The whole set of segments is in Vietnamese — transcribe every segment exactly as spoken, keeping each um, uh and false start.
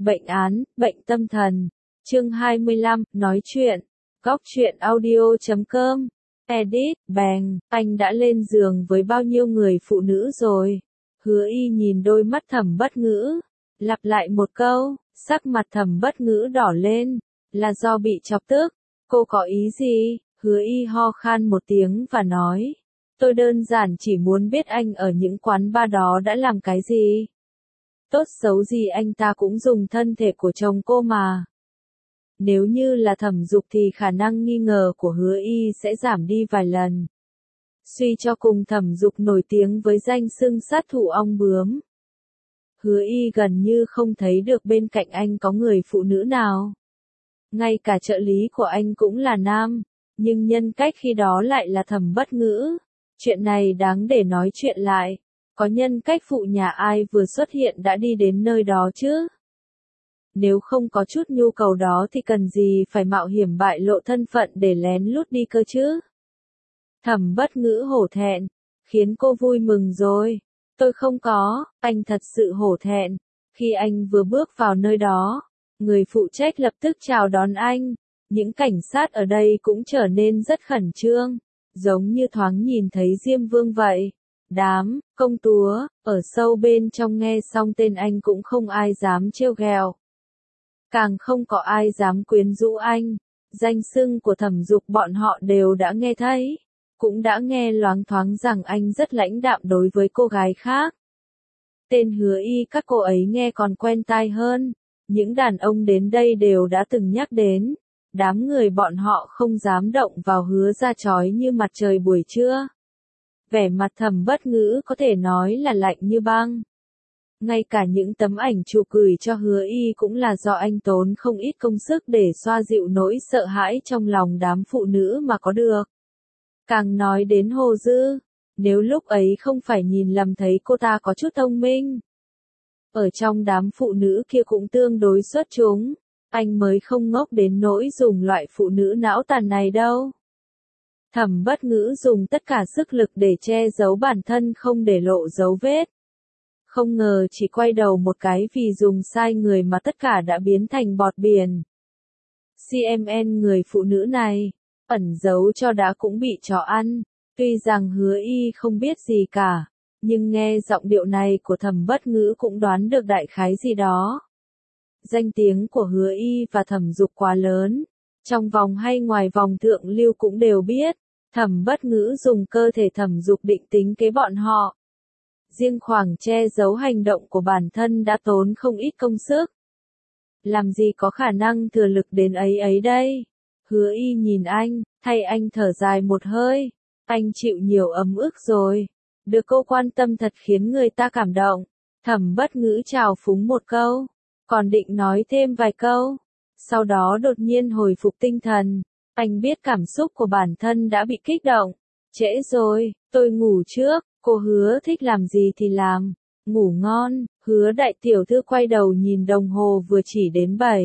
Bệnh án, bệnh tâm thần. Chương hai mươi lăm, nói chuyện. Góc truyện audio chấm com. Edit, bèng, anh đã lên giường với bao nhiêu người phụ nữ rồi? Hứa Y nhìn đôi mắt Thẩm Bất Ngữ, lặp lại một câu, sắc mặt Thẩm Bất Ngữ đỏ lên, là do bị chọc tức. Cô có ý gì? Hứa Y ho khan một tiếng và nói, tôi đơn giản chỉ muốn biết anh ở những quán bar đó đã làm cái gì. Tốt xấu gì anh ta cũng dùng thân thể của chồng cô mà. Nếu như là Thẩm Dục thì khả năng nghi ngờ của Hứa Y sẽ giảm đi vài lần. Suy cho cùng Thẩm Dục nổi tiếng với danh xưng sát thủ ong bướm. Hứa Y gần như không thấy được bên cạnh anh có người phụ nữ nào. Ngay cả trợ lý của anh cũng là nam, nhưng nhân cách khi đó lại là Thẩm Bất Ngữ. Chuyện này đáng để nói chuyện lại. Có nhân cách phụ nhà ai vừa xuất hiện đã đi đến nơi đó chứ? Nếu không có chút nhu cầu đó thì cần gì phải mạo hiểm bại lộ thân phận để lén lút đi cơ chứ? Thẩm Bất Ngữ hổ thẹn, khiến cô vui mừng rồi. Tôi không có, anh thật sự hổ thẹn. Khi anh vừa bước vào nơi đó, người phụ trách lập tức chào đón anh. Những cảnh sát ở đây cũng trở nên rất khẩn trương, giống như thoáng nhìn thấy Diêm Vương vậy. Đám công túa ở sâu bên trong nghe xong tên anh cũng không ai dám trêu ghẹo, càng không có ai dám quyến rũ anh. Danh xưng của Thẩm Dục bọn họ đều đã nghe thấy, cũng đã nghe loáng thoáng rằng anh rất lãnh đạm đối với cô gái khác. Tên Hứa Y các cô ấy nghe còn quen tai hơn, những đàn ông đến đây đều đã từng nhắc đến. Đám người bọn họ không dám động vào Hứa ra chói như mặt trời buổi trưa. Vẻ mặt Thẩm Bất Ngữ có thể nói là lạnh như băng. Ngay cả những tấm ảnh chụp gửi cho Hứa Y cũng là do anh tốn không ít công sức để xoa dịu nỗi sợ hãi trong lòng đám phụ nữ mà có được. Càng nói đến Hồ Dư, nếu lúc ấy không phải nhìn lầm thấy cô ta có chút thông minh. Ở trong đám phụ nữ kia cũng tương đối xuất chúng, anh mới không ngốc đến nỗi dùng loại phụ nữ não tàn này đâu. Thẩm Bất Ngữ dùng tất cả sức lực để che giấu bản thân không để lộ dấu vết. Không ngờ chỉ quay đầu một cái vì dùng sai người mà tất cả đã biến thành bọt biển. xê em en người phụ nữ này, ẩn giấu cho đã cũng bị chó ăn. Tuy rằng Hứa Y không biết gì cả, nhưng nghe giọng điệu này của Thẩm Bất Ngữ cũng đoán được đại khái gì đó. Danh tiếng của Hứa Y và Thẩm Dục quá lớn, trong vòng hay ngoài vòng thượng lưu cũng đều biết. Thẩm Bất Ngữ dùng cơ thể Thẩm Dục định tính kế bọn họ. Riêng khoảng che giấu hành động của bản thân đã tốn không ít công sức. Làm gì có khả năng thừa lực đến ấy ấy đây? Hứa Y nhìn anh, thay anh thở dài một hơi. Anh chịu nhiều ấm ức rồi. Được cô quan tâm thật khiến người ta cảm động. Thẩm Bất Ngữ trào phúng một câu, còn định nói thêm vài câu. Sau đó đột nhiên hồi phục tinh thần. Anh biết cảm xúc của bản thân đã bị kích động. Trễ rồi, tôi ngủ trước. Cô Hứa thích làm gì thì làm. Ngủ ngon. Hứa đại tiểu thư quay đầu nhìn đồng hồ vừa chỉ đến bảy.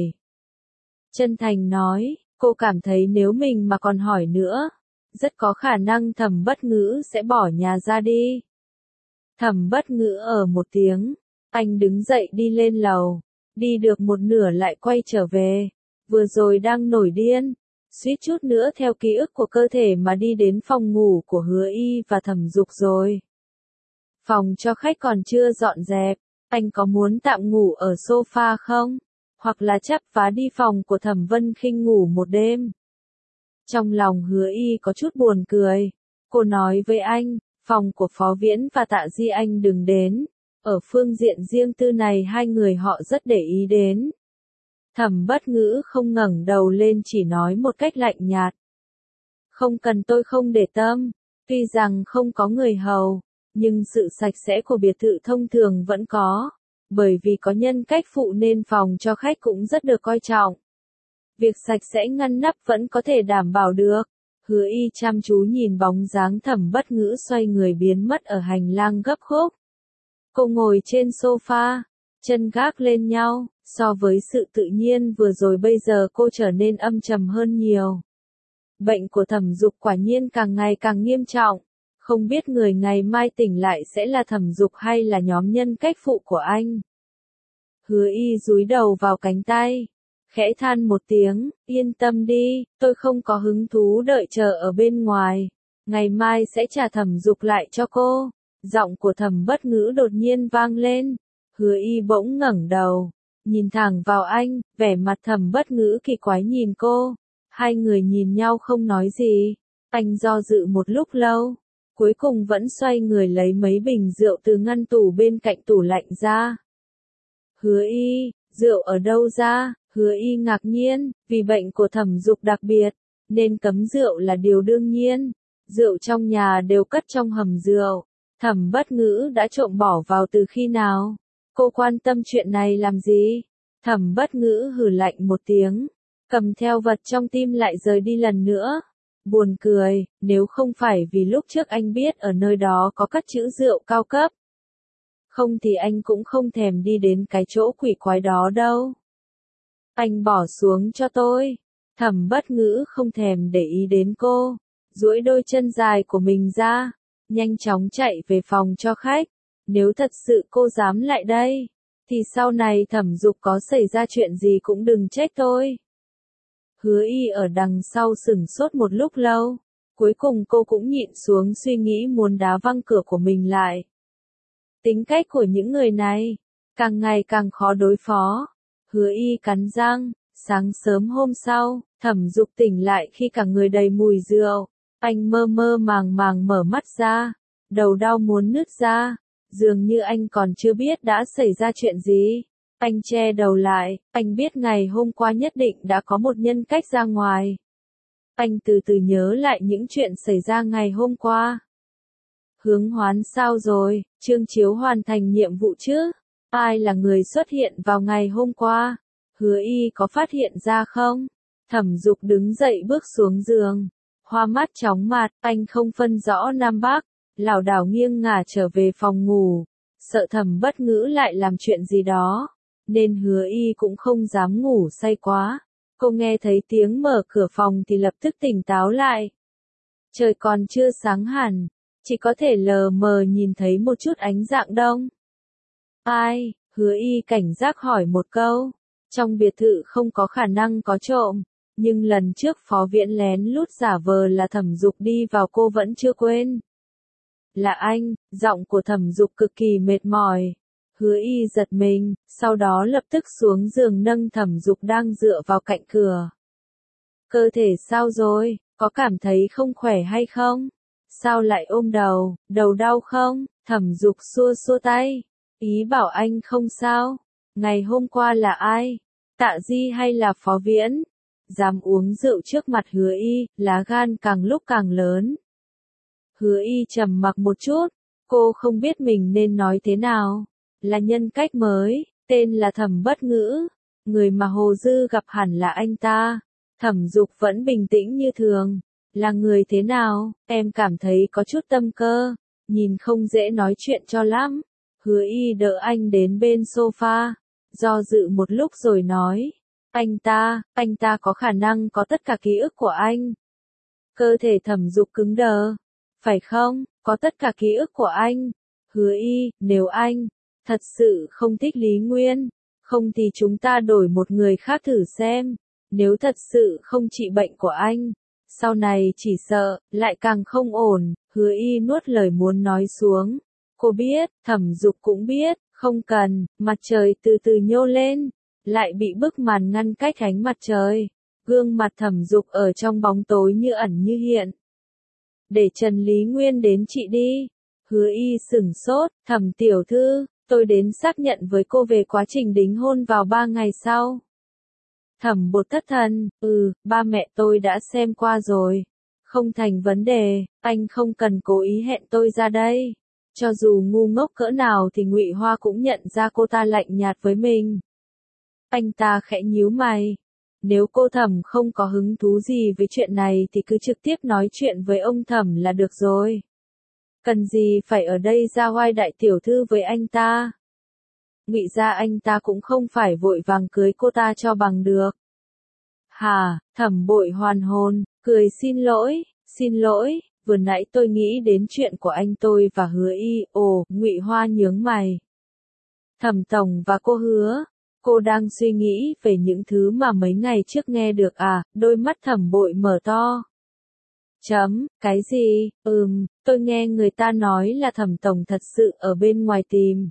Chân thành nói, cô cảm thấy nếu mình mà còn hỏi nữa, rất có khả năng Thẩm Bất Ngữ sẽ bỏ nhà ra đi. Thẩm Bất Ngữ ở một tiếng, anh đứng dậy đi lên lầu, đi được một nửa lại quay trở về. Vừa rồi đang nổi điên, suýt chút nữa theo ký ức của cơ thể mà đi đến phòng ngủ của Hứa Y và Thẩm Dục rồi. Phòng cho khách còn chưa dọn dẹp, anh có muốn tạm ngủ ở sofa không? Hoặc là chắp vá đi phòng của Thẩm Vân Khinh ngủ một đêm? Trong lòng Hứa Y có chút buồn cười. Cô nói với anh, phòng của Phó Viễn và Tạ Di anh đừng đến. Ở phương diện riêng tư này hai người họ rất để ý đến. Thẩm Bất Ngữ không ngẩng đầu lên chỉ nói một cách lạnh nhạt. Không cần, tôi không để tâm. Tuy rằng không có người hầu, nhưng sự sạch sẽ của biệt thự thông thường vẫn có. Bởi vì có nhân cách phụ nên phòng cho khách cũng rất được coi trọng. Việc sạch sẽ ngăn nắp vẫn có thể đảm bảo được. Hứa Y chăm chú nhìn bóng dáng Thẩm Bất Ngữ xoay người biến mất ở hành lang gấp khúc. Cô ngồi trên sofa, chân gác lên nhau, so với sự tự nhiên vừa rồi bây giờ cô trở nên âm trầm hơn nhiều. Bệnh của Thẩm Dục quả nhiên càng ngày càng nghiêm trọng. Không biết người ngày mai tỉnh lại sẽ là Thẩm Dục hay là nhóm nhân cách phụ của anh. Hứa Y dúi đầu vào cánh tay, khẽ than một tiếng, yên tâm đi, tôi không có hứng thú đợi chờ ở bên ngoài, ngày mai sẽ trả Thẩm Dục lại cho cô. Giọng của Thẩm Bất Ngữ đột nhiên vang lên, Hứa Y bỗng ngẩng đầu, nhìn thẳng vào anh, vẻ mặt Thẩm Bất Ngữ kỳ quái nhìn cô, hai người nhìn nhau không nói gì, anh do dự một lúc lâu, cuối cùng vẫn xoay người lấy mấy bình rượu từ ngăn tủ bên cạnh tủ lạnh ra. Hứa Y, rượu ở đâu ra? Hứa Y ngạc nhiên, vì bệnh của Thẩm Dục đặc biệt, nên cấm rượu là điều đương nhiên, rượu trong nhà đều cất trong hầm rượu, Thẩm Bất Ngữ đã trộm bỏ vào từ khi nào? Cô quan tâm chuyện này làm gì? Thẩm Bất Ngữ hừ lạnh một tiếng, cầm theo vật trong tim lại rời đi lần nữa. Buồn cười, nếu không phải vì lúc trước anh biết ở nơi đó có cất trữ rượu cao cấp, không thì anh cũng không thèm đi đến cái chỗ quỷ quái đó đâu. Anh bỏ xuống cho tôi. Thẩm Bất Ngữ không thèm để ý đến cô, duỗi đôi chân dài của mình ra, nhanh chóng chạy về phòng cho khách. Nếu thật sự cô dám lại đây, thì sau này Thẩm Dục có xảy ra chuyện gì cũng đừng trách tôi. Hứa Y ở đằng sau sửng sốt một lúc lâu, cuối cùng cô cũng nhịn xuống suy nghĩ muốn đá văng cửa của mình lại. Tính cách của những người này, càng ngày càng khó đối phó. Hứa Y cắn răng, sáng sớm hôm sau, Thẩm Dục tỉnh lại khi cả người đầy mùi rượu, anh mơ mơ màng màng mở mắt ra, đầu đau muốn nứt ra, dường như anh còn chưa biết đã xảy ra chuyện gì. Anh che đầu lại, anh biết ngày hôm qua nhất định đã có một nhân cách ra ngoài. Anh từ từ nhớ lại những chuyện xảy ra ngày hôm qua. Hướng Hoán sao rồi, Trương Chiếu hoàn thành nhiệm vụ chứ? Ai là người xuất hiện vào ngày hôm qua? Hứa Y có phát hiện ra không? Thẩm Dục đứng dậy bước xuống giường, hoa mắt chóng mặt, anh không phân rõ Nam Bắc, lảo đảo nghiêng ngả trở về phòng ngủ, sợ Thẩm Bất Ngữ lại làm chuyện gì đó, nên Hứa Y cũng không dám ngủ say quá. Cô nghe thấy tiếng mở cửa phòng thì lập tức tỉnh táo lại. Trời còn chưa sáng hẳn, chỉ có thể lờ mờ nhìn thấy một chút ánh dạng đông. Ai? Hứa Y cảnh giác hỏi một câu. Trong biệt thự không có khả năng có trộm, nhưng lần trước Phó Viễn lén lút giả vờ là Thẩm Dục đi vào cô vẫn chưa quên. Là anh, giọng của Thẩm Dục cực kỳ mệt mỏi. Hứa Y giật mình, sau đó lập tức xuống giường nâng Thẩm Dục đang dựa vào cạnh cửa. Cơ thể sao rồi, có cảm thấy không khỏe hay không? Sao lại ôm đầu, đầu đau không? Thẩm Dục xua xua tay, ý bảo anh không sao. Ngày hôm qua là ai? Tạ Di hay là Phó Viễn? Dám uống rượu trước mặt Hứa Y, lá gan càng lúc càng lớn. Hứa Y trầm mặc một chút, cô không biết mình nên nói thế nào. Là nhân cách mới, tên là Thẩm Bất Ngữ, người mà Hồ Dư gặp hẳn là anh ta. Thẩm Dục vẫn bình tĩnh như thường. Là người thế nào, em cảm thấy có chút tâm cơ, nhìn không dễ nói chuyện cho lắm. Hứa Y đỡ anh đến bên sofa, do dự một lúc rồi nói, anh ta, anh ta có khả năng có tất cả ký ức của anh. Cơ thể Thẩm Dục cứng đờ, phải không, có tất cả ký ức của anh. Hứa Y, nếu anh thật sự không thích Lý Nguyên, không thì chúng ta đổi một người khác thử xem. Nếu thật sự không trị bệnh của anh, sau này chỉ sợ lại càng không ổn. Hứa Y nuốt lời muốn nói xuống. Cô biết, Thẩm Dục cũng biết, không cần. Mặt trời từ từ nhô lên, lại bị bức màn ngăn cách ánh mặt trời. Gương mặt Thẩm Dục ở trong bóng tối như ẩn như hiện. Để Trần Lý Nguyên đến trị đi. Hứa Y sửng sốt, Thẩm tiểu thư, tôi đến xác nhận với cô về quá trình đính hôn vào ba ngày sau. Thẩm Bột thất thần, ừ, ba mẹ tôi đã xem qua rồi. Không thành vấn đề, anh không cần cố ý hẹn tôi ra đây. Cho dù ngu ngốc cỡ nào thì Ngụy Hoa cũng nhận ra cô ta lạnh nhạt với mình. Anh ta khẽ nhíu mày. Nếu cô Thẩm không có hứng thú gì với chuyện này thì cứ trực tiếp nói chuyện với ông Thẩm là được rồi. Cần gì phải ở đây ra oai đại tiểu thư với anh ta. Ngụy ra anh ta cũng không phải vội vàng cưới cô ta cho bằng được. Hà, Thẩm Bội hoàn hồn, cười xin lỗi, xin lỗi, vừa nãy tôi nghĩ đến chuyện của anh tôi và Hứa Y. Ồ, Ngụy Hoa nhướng mày. Thẩm tổng và cô Hứa, Cô đang suy nghĩ về những thứ mà mấy ngày trước nghe được à, đôi mắt Thẩm Bội mở to. Chấm, cái gì, ừm, tôi nghe người ta nói là Thẩm tổng thật sự ở bên ngoài tìm.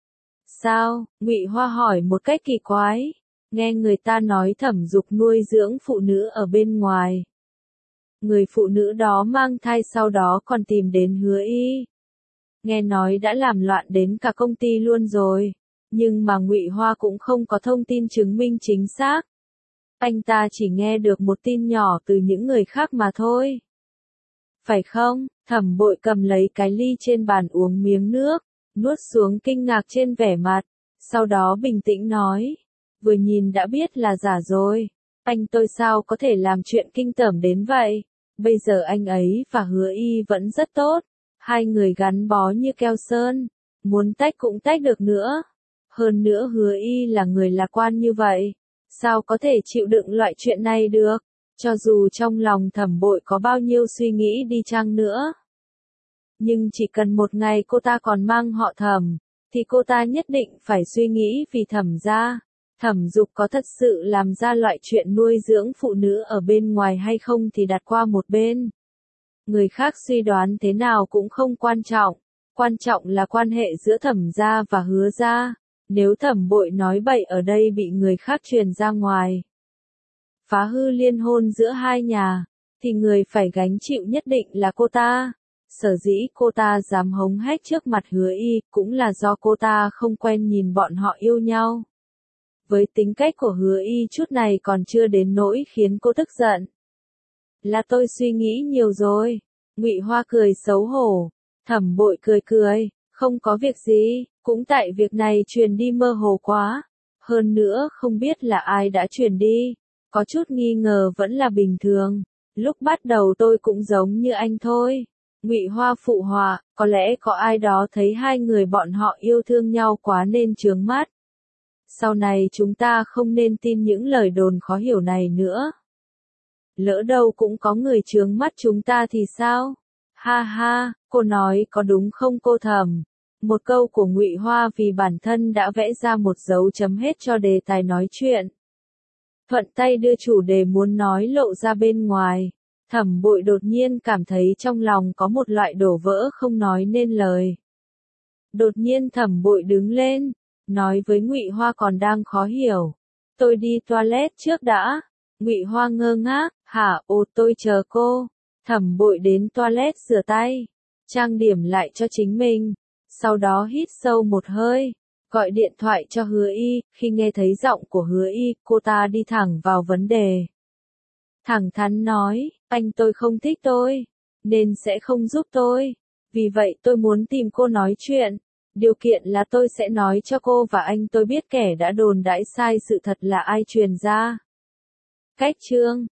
Sao, Ngụy Hoa hỏi một cách kỳ quái, nghe người ta nói Thẩm Dục nuôi dưỡng phụ nữ ở bên ngoài. Người phụ nữ đó mang thai sau đó còn tìm đến Hứa Y. Nghe nói đã làm loạn đến cả công ty luôn rồi, nhưng mà Ngụy Hoa cũng không có thông tin chứng minh chính xác. Anh ta chỉ nghe được một tin nhỏ từ những người khác mà thôi. Phải không? Thẩm Bội cầm lấy cái ly trên bàn uống miếng nước, nuốt xuống kinh ngạc trên vẻ mặt, sau đó bình tĩnh nói, vừa nhìn đã biết là giả rồi. Anh tôi sao có thể làm chuyện kinh tởm đến vậy? Bây giờ anh ấy và Hứa Y vẫn rất tốt, hai người gắn bó như keo sơn, muốn tách cũng tách được nữa. Hơn nữa Hứa Y là người lạc quan như vậy, sao có thể chịu đựng loại chuyện này được, cho dù trong lòng Thẩm Bội có bao nhiêu suy nghĩ đi chăng nữa. Nhưng chỉ cần một ngày cô ta còn mang họ Thẩm, thì cô ta nhất định phải suy nghĩ vì Thẩm gia. Thẩm Dục có thật sự làm ra loại chuyện nuôi dưỡng phụ nữ ở bên ngoài hay không thì đặt qua một bên. Người khác suy đoán thế nào cũng không quan trọng, quan trọng là quan hệ giữa Thẩm gia và Hứa gia. Nếu Thẩm Bội nói bậy ở đây bị người khác truyền ra ngoài, phá hư liên hôn giữa hai nhà, thì người phải gánh chịu nhất định là cô ta. Sở dĩ cô ta dám hống hách trước mặt Hứa Y, cũng là do cô ta không quen nhìn bọn họ yêu nhau. Với tính cách của Hứa Y chút này còn chưa đến nỗi khiến cô tức giận. Là tôi suy nghĩ nhiều rồi. Ngụy Hoa cười xấu hổ. Thẩm Bội cười cười, không có việc gì, cũng tại việc này truyền đi mơ hồ quá. Hơn nữa không biết là ai đã truyền đi, có chút nghi ngờ vẫn là bình thường. Lúc bắt đầu tôi cũng giống như anh thôi. Ngụy Hoa phụ họa, có lẽ có ai đó thấy hai người bọn họ yêu thương nhau quá nên chướng mắt. Sau này chúng ta không nên tin những lời đồn khó hiểu này nữa. Lỡ đâu cũng có người chướng mắt chúng ta thì sao? Ha ha, cô nói có đúng không cô Thẩm? Một câu của Ngụy Hoa vì bản thân đã vẽ ra một dấu chấm hết cho đề tài nói chuyện. Thuận tay đưa chủ đề muốn nói lộ ra bên ngoài. Thẩm Bội đột nhiên cảm thấy trong lòng có một loại đổ vỡ không nói nên lời. Đột nhiên Thẩm Bội đứng lên, nói với Ngụy Hoa còn đang khó hiểu. Tôi đi toilet trước đã. Ngụy Hoa ngơ ngác, hả, ồ tôi chờ cô. Thẩm Bội đến toilet rửa tay, trang điểm lại cho chính mình, sau đó hít sâu một hơi, gọi điện thoại cho Hứa Y. Khi nghe thấy giọng của Hứa Y, cô ta đi thẳng vào vấn đề. Thẳng thắn nói, anh tôi không thích tôi, nên sẽ không giúp tôi. Vì vậy tôi muốn tìm cô nói chuyện. Điều kiện là tôi sẽ nói cho cô và anh tôi biết kẻ đã đồn đãi sai sự thật là ai truyền ra. Cách chương